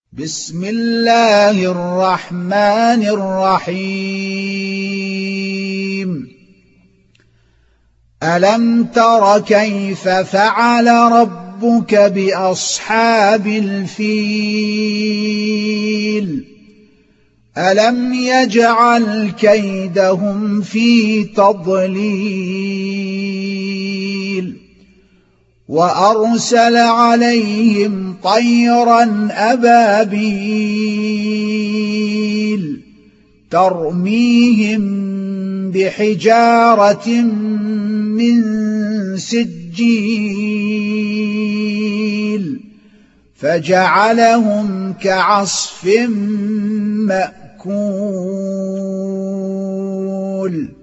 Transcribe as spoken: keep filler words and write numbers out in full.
بسم الله الرحمن الرحيم ألم تر كيف فعل ربك بأصحاب الفيل ألم يجعل كيدهم في تضليل وأرسل عليهم طيرا أبابيل ترميهم بحجارة من سجيل فجعلهم كعصف مأكول